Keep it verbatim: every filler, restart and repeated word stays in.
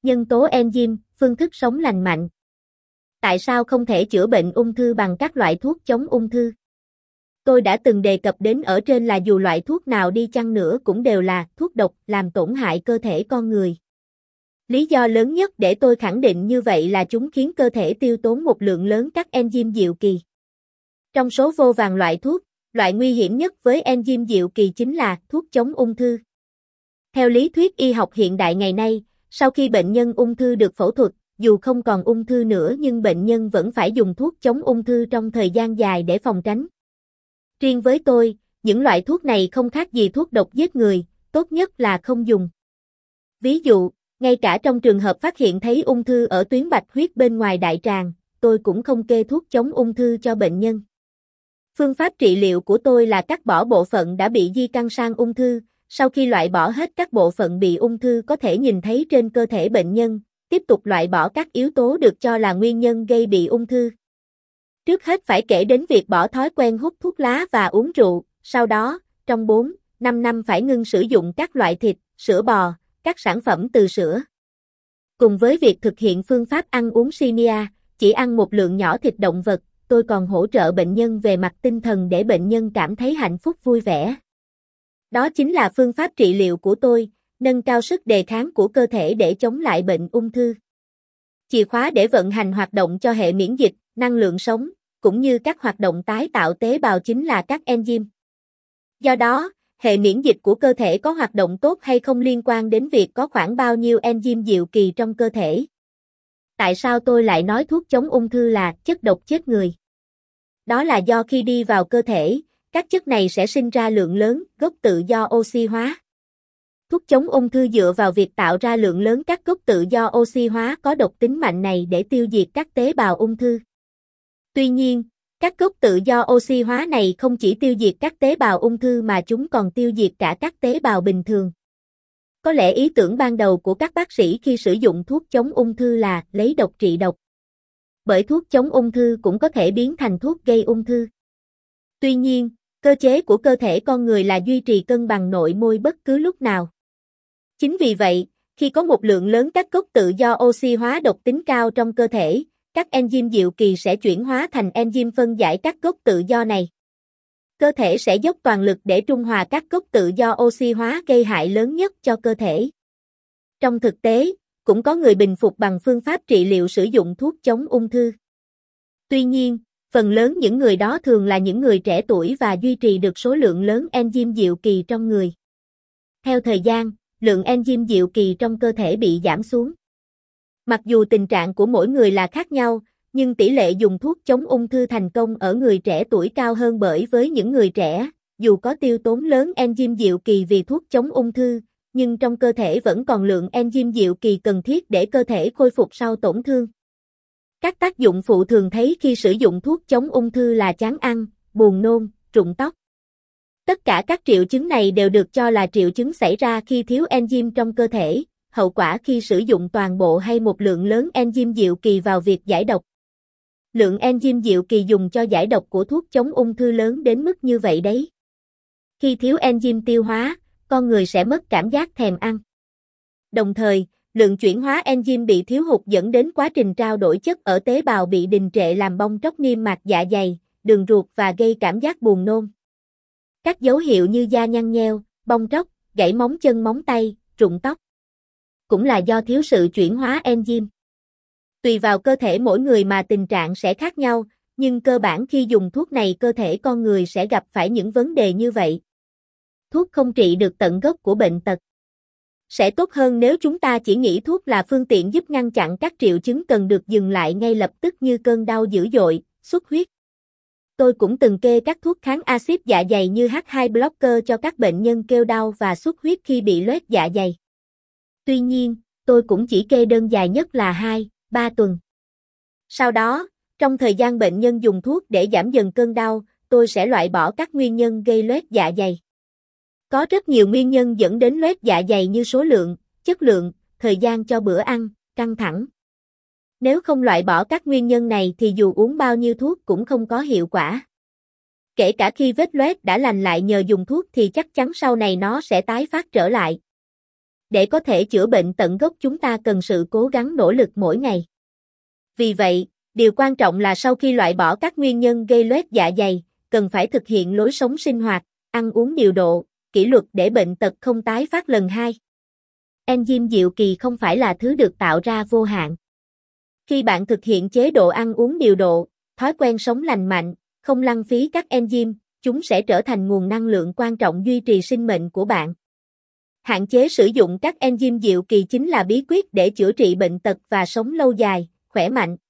Nhân tố enzyme, phương thức sống lành mạnh. Tại sao không thể chữa bệnh ung thư bằng các loại thuốc chống ung thư? Tôi đã từng đề cập đến ở trên là dù loại thuốc nào đi chăng nữa cũng đều là thuốc độc làm tổn hại cơ thể con người. Lý do lớn nhất để tôi khẳng định như vậy là chúng khiến cơ thể tiêu tốn một lượng lớn các enzyme diệu kỳ. Trong số vô vàn loại thuốc, loại nguy hiểm nhất với enzyme diệu kỳ chính là thuốc chống ung thư. Theo lý thuyết y học hiện đại ngày nay, sau khi bệnh nhân ung thư được phẫu thuật, dù không còn ung thư nữa nhưng bệnh nhân vẫn phải dùng thuốc chống ung thư trong thời gian dài để phòng tránh. Riêng với tôi, những loại thuốc này không khác gì thuốc độc giết người, tốt nhất là không dùng. Ví dụ, ngay cả trong trường hợp phát hiện thấy ung thư ở tuyến bạch huyết bên ngoài đại tràng, tôi cũng không kê thuốc chống ung thư cho bệnh nhân. Phương pháp trị liệu của tôi là cắt bỏ bộ phận đã bị di căn sang ung thư, sau khi loại bỏ hết các bộ phận bị ung thư có thể nhìn thấy trên cơ thể bệnh nhân, tiếp tục loại bỏ các yếu tố được cho là nguyên nhân gây bị ung thư. Trước hết phải kể đến việc bỏ thói quen hút thuốc lá và uống rượu, sau đó, trong bốn đến năm năm phải ngưng sử dụng các loại thịt, sữa bò, các sản phẩm từ sữa. Cùng với việc thực hiện phương pháp ăn uống Shinya, chỉ ăn một lượng nhỏ thịt động vật, tôi còn hỗ trợ bệnh nhân về mặt tinh thần để bệnh nhân cảm thấy hạnh phúc vui vẻ. Đó chính là phương pháp trị liệu của tôi, nâng cao sức đề kháng của cơ thể để chống lại bệnh ung thư. Chìa khóa để vận hành hoạt động cho hệ miễn dịch, năng lượng sống, cũng như các hoạt động tái tạo tế bào chính là các enzyme. Do đó, hệ miễn dịch của cơ thể có hoạt động tốt hay không liên quan đến việc có khoảng bao nhiêu enzyme diệu kỳ trong cơ thể. Tại sao tôi lại nói thuốc chống ung thư là chất độc chết người? Đó là do khi đi vào cơ thể, các chất này sẽ sinh ra lượng lớn gốc tự do oxy hóa. Thuốc chống ung thư dựa vào việc tạo ra lượng lớn các gốc tự do oxy hóa có độc tính mạnh này để tiêu diệt các tế bào ung thư. Tuy nhiên, các gốc tự do oxy hóa này không chỉ tiêu diệt các tế bào ung thư mà chúng còn tiêu diệt cả các tế bào bình thường. Có lẽ ý tưởng ban đầu của các bác sĩ khi sử dụng thuốc chống ung thư là lấy độc trị độc. Bởi thuốc chống ung thư cũng có thể biến thành thuốc gây ung thư. Tuy nhiên, cơ chế của cơ thể con người là duy trì cân bằng nội môi bất cứ lúc nào. Chính vì vậy, khi có một lượng lớn các gốc tự do oxy hóa độc tính cao trong cơ thể, các enzyme diệu kỳ sẽ chuyển hóa thành enzyme phân giải các gốc tự do này. Cơ thể sẽ dốc toàn lực để trung hòa các gốc tự do oxy hóa gây hại lớn nhất cho cơ thể. Trong thực tế, cũng có người bình phục bằng phương pháp trị liệu sử dụng thuốc chống ung thư. Tuy nhiên, phần lớn những người đó thường là những người trẻ tuổi và duy trì được số lượng lớn enzyme diệu kỳ trong người. Theo thời gian, lượng enzyme diệu kỳ trong cơ thể bị giảm xuống. Mặc dù tình trạng của mỗi người là khác nhau, nhưng tỷ lệ dùng thuốc chống ung thư thành công ở người trẻ tuổi cao hơn bởi với những người trẻ, dù có tiêu tốn lớn enzyme diệu kỳ vì thuốc chống ung thư, nhưng trong cơ thể vẫn còn lượng enzyme diệu kỳ cần thiết để cơ thể khôi phục sau tổn thương. Các tác dụng phụ thường thấy khi sử dụng thuốc chống ung thư là chán ăn, buồn nôn, rụng tóc. Tất cả các triệu chứng này đều được cho là triệu chứng xảy ra khi thiếu enzyme trong cơ thể, hậu quả khi sử dụng toàn bộ hay một lượng lớn enzyme diệu kỳ vào việc giải độc. Lượng enzyme diệu kỳ dùng cho giải độc của thuốc chống ung thư lớn đến mức như vậy đấy. Khi thiếu enzyme tiêu hóa, con người sẽ mất cảm giác thèm ăn. Đồng thời, lượng chuyển hóa enzyme bị thiếu hụt dẫn đến quá trình trao đổi chất ở tế bào bị đình trệ làm bong tróc niêm mạc dạ dày, đường ruột và gây cảm giác buồn nôn. Các dấu hiệu như da nhăn nheo, bong tróc, gãy móng chân móng tay, rụng tóc cũng là do thiếu sự chuyển hóa enzyme. Tùy vào cơ thể mỗi người mà tình trạng sẽ khác nhau, nhưng cơ bản khi dùng thuốc này cơ thể con người sẽ gặp phải những vấn đề như vậy. Thuốc không trị được tận gốc của bệnh tật. Sẽ tốt hơn nếu chúng ta chỉ nghĩ thuốc là phương tiện giúp ngăn chặn các triệu chứng cần được dừng lại ngay lập tức như cơn đau dữ dội, xuất huyết. Tôi cũng từng kê các thuốc kháng axit dạ dày như H hai blocker cho các bệnh nhân kêu đau và xuất huyết khi bị loét dạ dày. Tuy nhiên, tôi cũng chỉ kê đơn dài nhất là hai đến ba tuần. Sau đó, trong thời gian bệnh nhân dùng thuốc để giảm dần cơn đau, tôi sẽ loại bỏ các nguyên nhân gây loét dạ dày. Có rất nhiều nguyên nhân dẫn đến loét dạ dày như số lượng, chất lượng, thời gian cho bữa ăn, căng thẳng. Nếu không loại bỏ các nguyên nhân này thì dù uống bao nhiêu thuốc cũng không có hiệu quả. Kể cả khi vết loét đã lành lại nhờ dùng thuốc thì chắc chắn sau này nó sẽ tái phát trở lại. để có thể chữa bệnh tận gốc chúng ta cần sự cố gắng nỗ lực mỗi ngày. Vì vậy, điều quan trọng là sau khi loại bỏ các nguyên nhân gây loét dạ dày, cần phải thực hiện lối sống sinh hoạt, ăn uống điều độ, kỷ luật để bệnh tật không tái phát lần hai. Enzyme diệu kỳ không phải là thứ được tạo ra vô hạn. Khi bạn thực hiện chế độ ăn uống điều độ, thói quen sống lành mạnh, không lãng phí các enzyme, chúng sẽ trở thành nguồn năng lượng quan trọng duy trì sinh mệnh của bạn. Hạn chế sử dụng các enzyme diệu kỳ chính là bí quyết để chữa trị bệnh tật và sống lâu dài, khỏe mạnh.